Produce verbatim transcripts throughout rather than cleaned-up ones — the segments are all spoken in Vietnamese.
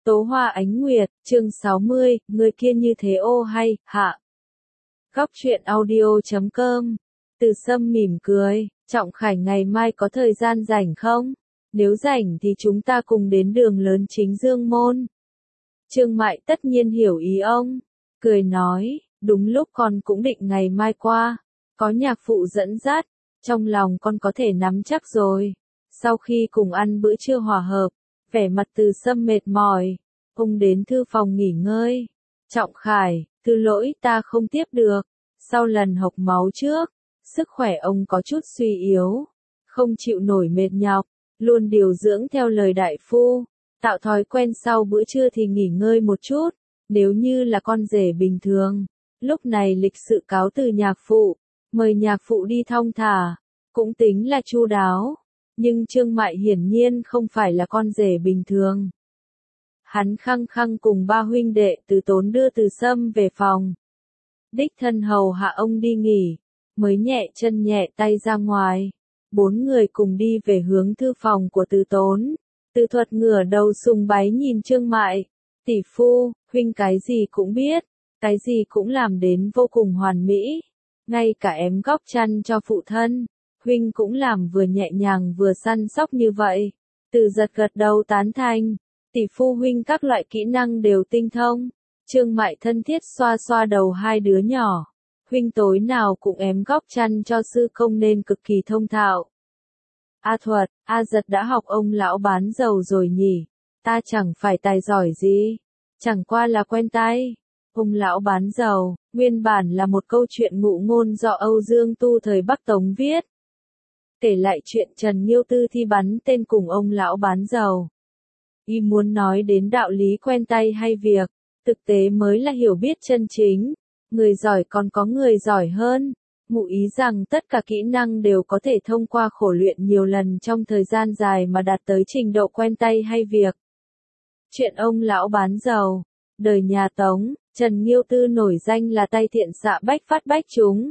Tố Hoa Ánh Nguyệt, chương sáu mươi, người kia như thế ô hay, hạ. Góc truyện audio chấm com. Từ Sâm mỉm cười, Trọng Khải ngày mai có thời gian rảnh không? Nếu rảnh thì chúng ta cùng đến đường lớn chính Dương Môn. Trương Mại tất nhiên hiểu ý ông, cười nói, đúng lúc con cũng định ngày mai qua, có nhạc phụ dẫn dắt, trong lòng con có thể nắm chắc rồi. Sau khi cùng ăn bữa trưa hòa hợp, vẻ mặt Từ Sâm mệt mỏi, ông đến thư phòng nghỉ ngơi. Trọng Khải, thứ lỗi ta không tiếp được, sau lần hộc máu trước, sức khỏe ông có chút suy yếu, không chịu nổi mệt nhọc, luôn điều dưỡng theo lời đại phu, tạo thói quen sau bữa trưa thì nghỉ ngơi một chút, nếu như là con rể bình thường. Lúc này lịch sự cáo từ nhạc phụ, mời nhạc phụ đi thong thả, cũng tính là chu đáo. Nhưng Trương Mại hiển nhiên không phải là con rể bình thường. Hắn khăng khăng cùng ba huynh đệ Từ Tốn đưa Từ Sâm về phòng. Đích thân hầu hạ ông đi nghỉ, mới nhẹ chân nhẹ tay ra ngoài. Bốn người cùng đi về hướng thư phòng của Từ Tốn. Từ Thuật ngửa đầu sùng bái nhìn Trương Mại. Tỷ phu, huynh cái gì cũng biết, cái gì cũng làm đến vô cùng hoàn mỹ. Ngay cả ém góc chăn cho phụ thân, huynh cũng làm vừa nhẹ nhàng vừa săn sóc như vậy. Từ Giật gật đầu tán thành, tỷ phu huynh các loại kỹ năng đều tinh thông. Trương Mại thân thiết xoa xoa đầu hai đứa nhỏ. Huynh tối nào cũng ém góc chăn cho sư công nên cực kỳ thông thạo. A Thuật, A Giật đã học ông lão bán dầu rồi nhỉ? Ta chẳng phải tài giỏi gì, chẳng qua là quen tay. Ông lão bán dầu, nguyên bản là một câu chuyện ngụ ngôn do Âu Dương Tu thời Bắc Tống viết. Kể lại chuyện Trần Nghiêu Tư thi bắn tên cùng ông lão bán dầu. Y muốn nói đến đạo lý quen tay hay việc, thực tế mới là hiểu biết chân chính. Người giỏi còn có người giỏi hơn. Ngụ ý rằng tất cả kỹ năng đều có thể thông qua khổ luyện nhiều lần trong thời gian dài mà đạt tới trình độ quen tay hay việc. Chuyện ông lão bán dầu. Đời nhà Tống, Trần Nghiêu Tư nổi danh là tay thiện xạ bách phát bách trúng.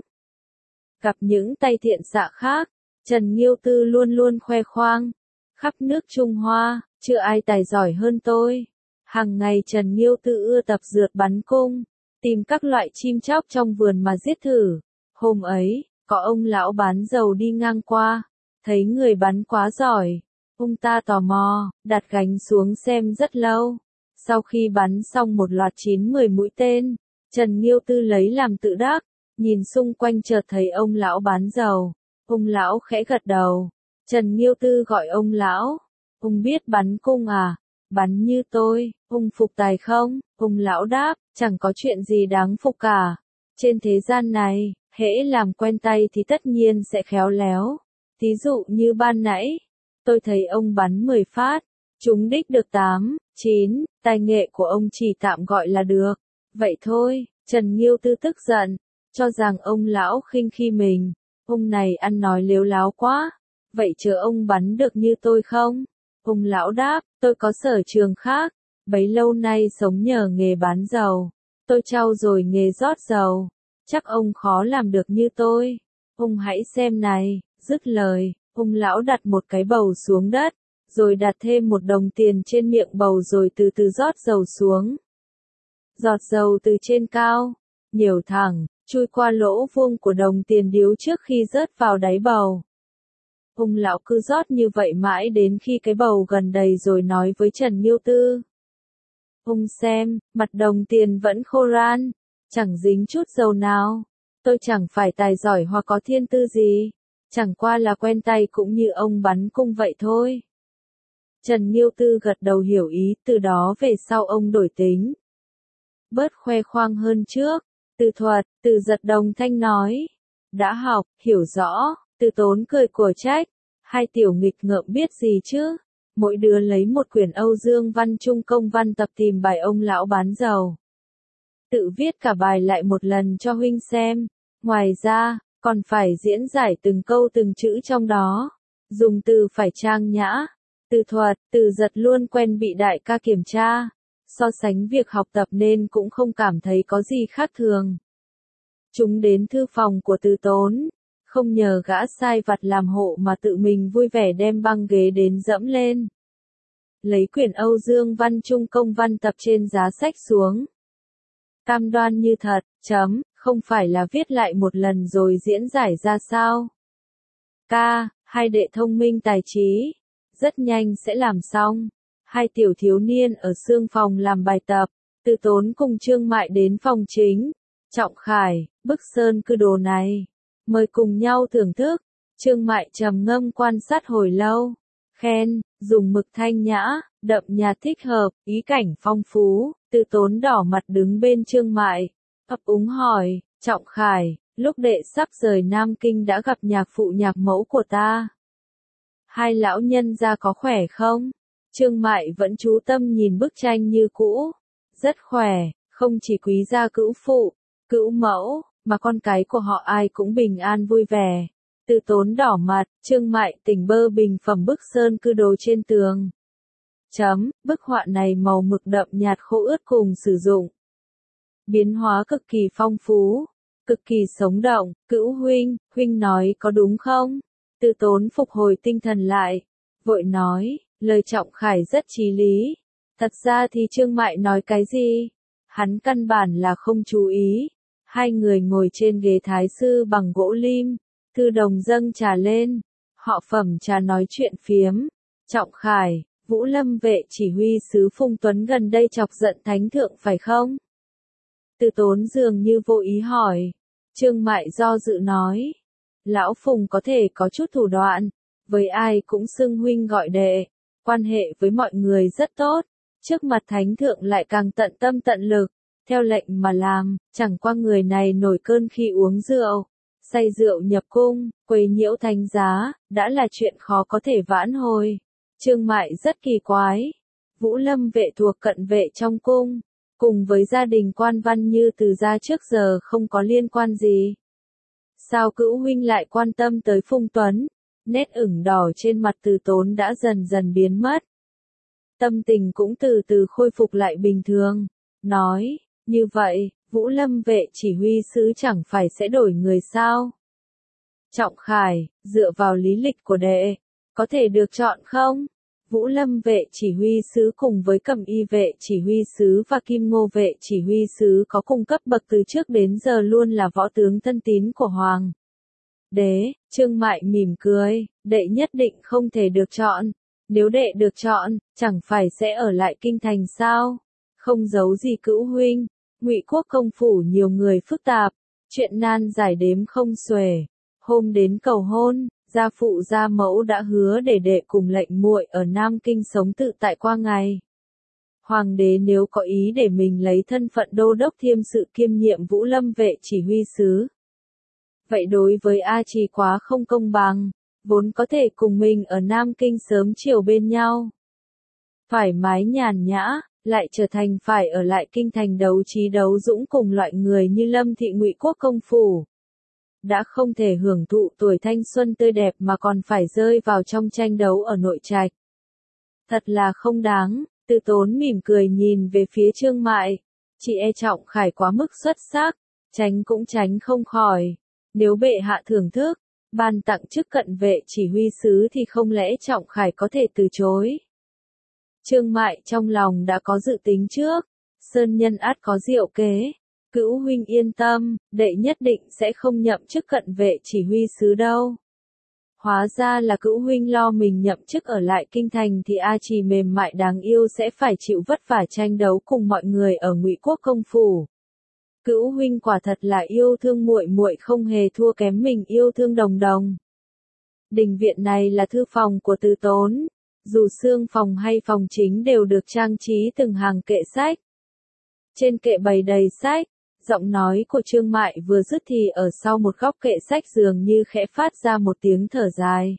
Gặp những tay thiện xạ khác, Trần Nghiêu Tư luôn luôn khoe khoang. Khắp nước Trung Hoa, chưa ai tài giỏi hơn tôi. Hàng ngày Trần Nghiêu Tư ưa tập rượt bắn cung, tìm các loại chim chóc trong vườn mà giết thử. Hôm ấy, có ông lão bán dầu đi ngang qua, thấy người bắn quá giỏi. Ông ta tò mò, đặt gánh xuống xem rất lâu. Sau khi bắn xong một loạt chín mười mũi tên, Trần Nghiêu Tư lấy làm tự đắc, nhìn xung quanh chợt thấy ông lão bán dầu. Ông lão khẽ gật đầu. Trần Nghiêu Tư gọi ông lão. Ông biết bắn cung à? Bắn như tôi, ông phục tài không? Ông lão đáp, chẳng có chuyện gì đáng phục cả. Trên thế gian này, hễ làm quen tay thì tất nhiên sẽ khéo léo. Thí dụ như ban nãy, tôi thấy ông bắn mười phát, trúng đích được tám, chín, tài nghệ của ông chỉ tạm gọi là được. Vậy thôi, Trần Nghiêu Tư tức giận, cho rằng ông lão khinh khi mình. Ông này ăn nói lếu láo quá, vậy chờ ông bắn được như tôi không? Ông lão đáp, tôi có sở trường khác, bấy lâu nay sống nhờ nghề bán dầu, tôi trau dồi nghề rót dầu, chắc ông khó làm được như tôi. Ông hãy xem này, dứt lời, ông lão đặt một cái bầu xuống đất, rồi đặt thêm một đồng tiền trên miệng bầu rồi từ từ rót dầu xuống. Giọt dầu từ trên cao, nhiều thẳng, chui qua lỗ vuông của đồng tiền điếu trước khi rớt vào đáy bầu. Ông lão cứ rót như vậy mãi đến khi cái bầu gần đầy rồi nói với Trần Nghiêu Tư. Ông xem, mặt đồng tiền vẫn khô ran, chẳng dính chút dầu nào. Tôi chẳng phải tài giỏi hoặc có thiên tư gì, chẳng qua là quen tay cũng như ông bắn cung vậy thôi. Trần Nghiêu Tư gật đầu hiểu ý, từ đó về sau ông đổi tính. Bớt khoe khoang hơn trước. Từ Thuật, Từ Giật đồng thanh nói. Đã học, hiểu rõ. Từ Tốn cười của trách. Hai tiểu nghịch ngợm biết gì chứ? Mỗi đứa lấy một quyển Âu Dương Văn Trung Công Văn tập tìm bài ông lão bán dầu. Tự viết cả bài lại một lần cho huynh xem. Ngoài ra, còn phải diễn giải từng câu từng chữ trong đó. Dùng từ phải trang nhã. Từ Thuật, Từ Giật luôn quen bị đại ca kiểm tra. So sánh việc học tập nên cũng không cảm thấy có gì khác thường. Chúng đến thư phòng của Từ Tốn. Không nhờ gã sai vặt làm hộ mà tự mình vui vẻ đem băng ghế đến dẫm lên. lấy quyển Âu Dương Văn Trung công văn tập trên giá sách xuống. Cam đoan như thật, chấm, không phải là viết lại một lần rồi diễn giải ra sao. Ca, hai đệ thông minh tài trí, rất nhanh sẽ làm xong. Hai tiểu thiếu niên ở xương phòng làm bài tập, Từ Tốn cùng Trương Mại đến phòng chính. Trọng Khải, bức sơn cư đồ này, mời cùng nhau thưởng thức. Trương Mại trầm ngâm quan sát hồi lâu, khen, dùng mực thanh nhã, đậm nhạt thích hợp, ý cảnh phong phú. Từ Tốn đỏ mặt đứng bên Trương Mại, ấp úng hỏi, Trọng Khải, lúc đệ sắp rời Nam Kinh đã gặp nhạc phụ nhạc mẫu của ta. Hai lão nhân gia có khỏe không? Trương Mại vẫn chú tâm nhìn bức tranh như cũ. Rất khỏe, không chỉ quý gia cữu phụ, cữu mẫu, mà con cái của họ ai cũng bình an vui vẻ. Từ Tốn đỏ mặt, Trương Mại tỉnh bơ bình phẩm bức sơn cư đồ trên tường. Chấm, bức họa này màu mực đậm nhạt khô ướt cùng sử dụng. Biến hóa cực kỳ phong phú, cực kỳ sống động. Cữu huynh, huynh nói có đúng không? Từ Tốn phục hồi tinh thần lại, vội nói, lời Trọng Khải rất chí lý. Thật ra thì Trương Mại nói cái gì? Hắn căn bản là không chú ý. Hai người ngồi trên ghế thái sư bằng gỗ lim, Thư Đồng dâng trà lên, họ phẩm trà nói chuyện phiếm. Trọng Khải, Vũ Lâm vệ chỉ huy sứ Phùng Tuấn gần đây chọc giận thánh thượng phải không? Từ Tốn dường như vô ý hỏi. Trương Mại do dự nói, lão Phùng có thể có chút thủ đoạn, với ai cũng xưng huynh gọi đệ, quan hệ với mọi người rất tốt, trước mặt thánh thượng lại càng tận tâm tận lực, theo lệnh mà làm. Chẳng qua người này nổi cơn khi uống rượu, say rượu nhập cung, quấy nhiễu thánh giá, đã là chuyện khó có thể vãn hồi. Trương Mại rất kỳ quái. Vũ Lâm vệ thuộc cận vệ trong cung, cùng với gia đình quan văn như Từ gia trước giờ không có liên quan gì. Sao Cữu huynh lại quan tâm tới Phùng Tuấn? Nét ửng đỏ trên mặt Từ Tốn đã dần dần biến mất. Tâm tình cũng từ từ khôi phục lại bình thường. Nói, như vậy, Vũ Lâm vệ chỉ huy sứ chẳng phải sẽ đổi người sao? Trọng Khải, dựa vào lý lịch của đệ, có thể được chọn không? Vũ Lâm vệ chỉ huy sứ cùng với Cẩm Y vệ chỉ huy sứ và Kim Ngô vệ chỉ huy sứ có cùng cấp bậc từ trước đến giờ luôn là võ tướng thân tín của Hoàng đế. Trương Mại mỉm cười, đệ nhất định không thể được chọn. Nếu đệ được chọn, chẳng phải sẽ ở lại kinh thành sao? Không giấu gì Cữu huynh, Ngụy quốc công phủ nhiều người phức tạp, chuyện nan giải đếm không xuể. Hôm đến cầu hôn, gia phụ gia mẫu đã hứa để đệ cùng lệnh muội ở Nam Kinh sống tự tại qua ngày. Hoàng đế nếu có ý để mình lấy thân phận đô đốc thiêm sự kiêm nhiệm Vũ Lâm vệ chỉ huy sứ, vậy đối với A Trì quá không công bằng, vốn có thể cùng mình ở Nam Kinh sớm chiều bên nhau, thoải mái nhàn nhã, lại trở thành phải ở lại kinh thành đấu trí đấu dũng cùng loại người như Lâm thị Ngụy quốc công phủ. Đã không thể hưởng thụ tuổi thanh xuân tươi đẹp mà còn phải rơi vào trong tranh đấu ở nội trạch. Thật là không đáng. Từ Tốn mỉm cười nhìn về phía Trương Mại. Chị e Trọng Khải quá mức xuất sắc, tránh cũng tránh không khỏi. Nếu bệ hạ thưởng thức, ban tặng chức cận vệ chỉ huy sứ thì không lẽ Trọng Khải có thể từ chối. Trương Mại trong lòng đã có dự tính trước, sơn nhân ắt có diệu kế. Cữu huynh yên tâm, đệ nhất định sẽ không nhậm chức cận vệ chỉ huy sứ đâu. Hóa ra là Cữu huynh lo mình nhậm chức ở lại kinh thành thì A Trì mềm mại đáng yêu sẽ phải chịu vất vả tranh đấu cùng mọi người ở Ngụy quốc công phủ. Cữu huynh quả thật là yêu thương muội muội không hề thua kém mình yêu thương Đồng Đồng. Đình viện này là thư phòng của Từ Tốn, dù xương phòng hay phòng chính đều được trang trí từng hàng kệ sách. Trên kệ bày đầy sách. Giọng nói của Trương Mại vừa dứt thì ở sau một góc kệ sách dường như khẽ phát ra một tiếng thở dài.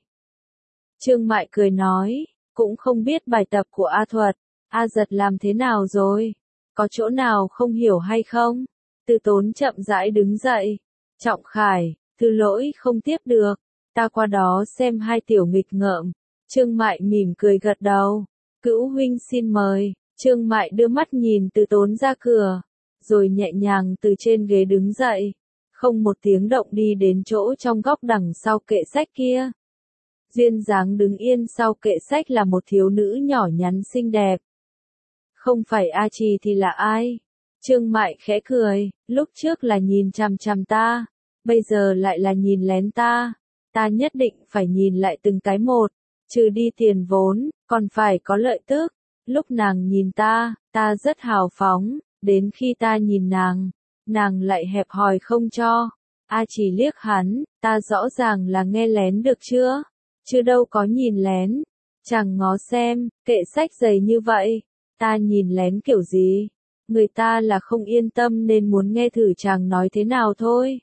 Trương Mại cười nói, cũng không biết bài tập của A Thuật, A Giật làm thế nào rồi? Có chỗ nào không hiểu hay không? Từ Tốn chậm rãi đứng dậy. Trọng Khải, thứ lỗi không tiếp được, ta qua đó xem hai tiểu nghịch ngợm. Trương Mại mỉm cười gật đầu. Cữu huynh xin mời. Trương Mại đưa mắt nhìn Từ Tốn ra cửa, rồi nhẹ nhàng từ trên ghế đứng dậy, không một tiếng động đi đến chỗ trong góc đằng sau kệ sách kia. Duyên dáng đứng yên sau kệ sách là một thiếu nữ nhỏ nhắn xinh đẹp. Không phải A Trì thì là ai? Trương Mại khẽ cười, lúc trước là nhìn chằm chằm ta, bây giờ lại là nhìn lén ta. Ta nhất định phải nhìn lại từng cái một, trừ đi tiền vốn, còn phải có lợi tức. Lúc nàng nhìn ta, ta rất hào phóng, đến khi ta nhìn nàng, nàng lại hẹp hòi không cho. A Trì liếc hắn, ta rõ ràng là nghe lén được chưa? Chứ đâu có nhìn lén. Chàng ngó xem, kệ sách dày như vậy, ta nhìn lén kiểu gì? Người ta là không yên tâm nên muốn nghe thử chàng nói thế nào thôi.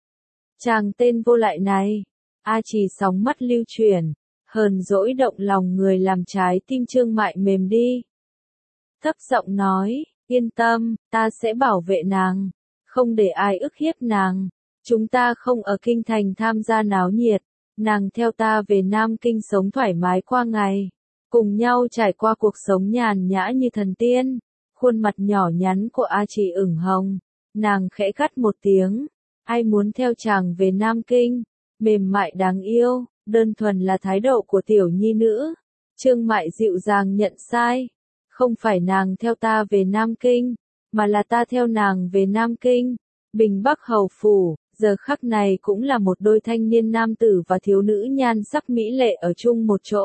Chàng tên vô lại này. A Trì sóng mắt lưu chuyển, hờn dỗi động lòng người làm trái tim Trương Mại mềm đi. Thấp giọng nói, yên tâm, ta sẽ bảo vệ nàng, không để ai ức hiếp nàng. Chúng ta không ở kinh thành tham gia náo nhiệt, nàng theo ta về Nam Kinh sống thoải mái qua ngày, cùng nhau trải qua cuộc sống nhàn nhã như thần tiên. Khuôn mặt nhỏ nhắn của A Trì ửng hồng, nàng khẽ gắt một tiếng, ai muốn theo chàng về Nam Kinh? Mềm mại đáng yêu, đơn thuần là thái độ của tiểu nhi nữ. Trương Mại dịu dàng nhận sai, không phải nàng theo ta về Nam Kinh, mà là ta theo nàng về Nam Kinh. Bình Bắc Hầu Phủ, giờ khắc này cũng là một đôi thanh niên nam tử và thiếu nữ nhan sắc mỹ lệ ở chung một chỗ.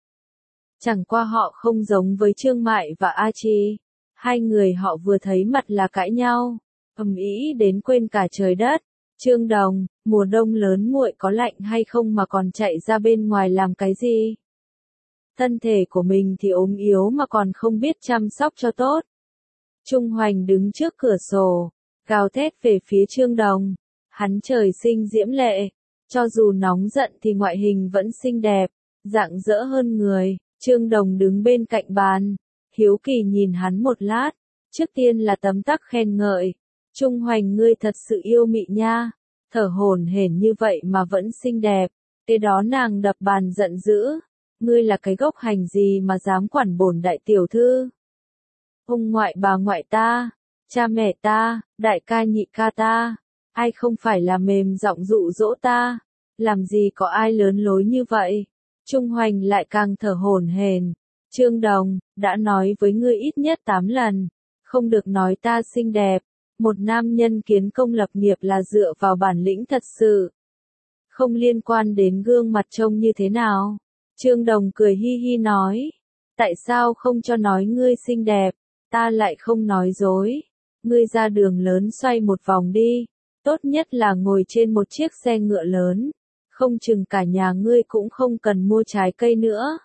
Chẳng qua họ không giống với Trương Mại và A Trì, hai người họ vừa thấy mặt là cãi nhau, ầm ĩ đến quên cả trời đất. Trương Đồng, mùa đông lớn muội có lạnh hay không mà còn chạy ra bên ngoài làm cái gì? Thân thể của mình thì ốm yếu mà còn không biết chăm sóc cho tốt. Trung Hoành đứng trước cửa sổ, gào thét về phía Trương Đồng. Hắn trời sinh diễm lệ, cho dù nóng giận thì ngoại hình vẫn xinh đẹp, rạng rỡ hơn người. Trương Đồng đứng bên cạnh bàn, hiếu kỳ nhìn hắn một lát, trước tiên là tấm tắc khen ngợi. Trung Hoành ngươi thật sự yêu mị nha, thở hổn hển như vậy mà vẫn xinh đẹp. Kế đó nàng đập bàn giận dữ, ngươi là cái gốc hành gì mà dám quản bổn đại tiểu thư? Ông ngoại bà ngoại ta, cha mẹ ta, đại ca nhị ca ta, ai không phải là mềm giọng dụ dỗ ta, làm gì có ai lớn lối như vậy? Trung Hoành lại càng thở hổn hển. Trương Đồng, đã nói với ngươi ít nhất tám lần, không được nói ta xinh đẹp. Một nam nhân kiến công lập nghiệp là dựa vào bản lĩnh thật sự, không liên quan đến gương mặt trông như thế nào. Trương Đồng cười hi hi nói, tại sao không cho nói ngươi xinh đẹp, ta lại không nói dối. Ngươi ra đường lớn xoay một vòng đi, tốt nhất là ngồi trên một chiếc xe ngựa lớn, không chừng cả nhà ngươi cũng không cần mua trái cây nữa.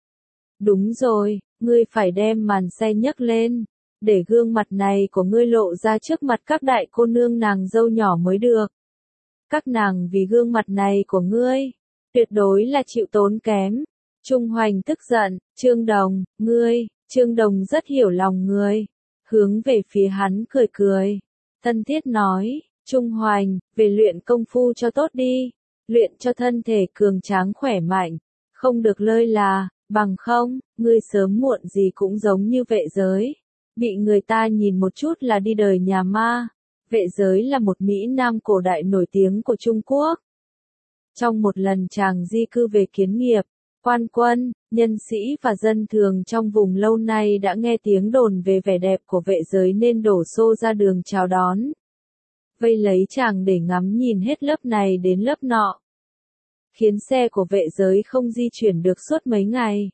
Đúng rồi, ngươi phải đem màn xe nhấc lên, để gương mặt này của ngươi lộ ra trước mặt các đại cô nương nàng dâu nhỏ mới được. Các nàng vì gương mặt này của ngươi, tuyệt đối là chịu tốn kém. Trung Hoành tức giận, Trương Đồng, ngươi, Trương Đồng rất hiểu lòng người, hướng về phía hắn cười cười, thân thiết nói, Trung Hoành, về luyện công phu cho tốt đi, luyện cho thân thể cường tráng khỏe mạnh, không được lơi là, bằng không, ngươi sớm muộn gì cũng giống như vệ giới, bị người ta nhìn một chút là đi đời nhà ma. Vệ giới là một Mỹ Nam cổ đại nổi tiếng của Trung Quốc. Trong một lần chàng di cư về kiến nghiệp, quan quân, nhân sĩ và dân thường trong vùng lâu nay đã nghe tiếng đồn về vẻ đẹp của vệ giới nên đổ xô ra đường chào đón. Vây lấy chàng để ngắm nhìn hết lớp này đến lớp nọ, khiến xe của vệ giới không di chuyển được suốt mấy ngày.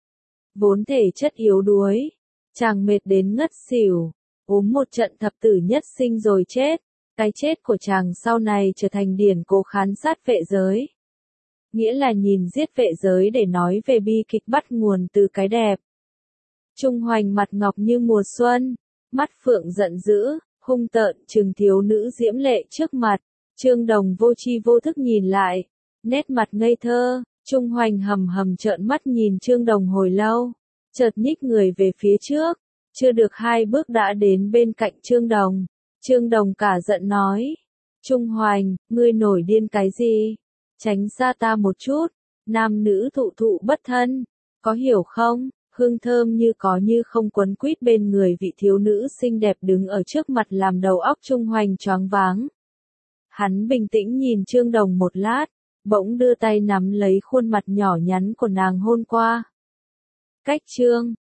Vốn thể chất yếu đuối, chàng mệt đến ngất xỉu, ốm một trận thập tử nhất sinh rồi chết. Cái chết của chàng sau này trở thành điển cố khán sát vệ giới. Nghĩa là nhìn giết vệ giới để nói về bi kịch bắt nguồn từ cái đẹp. Trung Hoành mặt ngọc như mùa xuân, mắt phượng giận dữ, hung tợn trừng thiếu nữ diễm lệ trước mặt. Trương Đồng vô tri vô thức nhìn lại, nét mặt ngây thơ. Trung Hoành hầm hầm trợn mắt nhìn Trương Đồng hồi lâu, chợt nhích người về phía trước, chưa được hai bước đã đến bên cạnh Trương Đồng. Trương Đồng cả giận nói, Trung Hoành, ngươi nổi điên cái gì? Tránh xa ta một chút, nam nữ thụ thụ bất thân, có hiểu không? Hương thơm như có như không quấn quýt bên người vị thiếu nữ xinh đẹp đứng ở trước mặt làm đầu óc Trung Hoành choáng váng. Hắn bình tĩnh nhìn Trương Đồng một lát, bỗng đưa tay nắm lấy khuôn mặt nhỏ nhắn của nàng hôn qua. Cách chương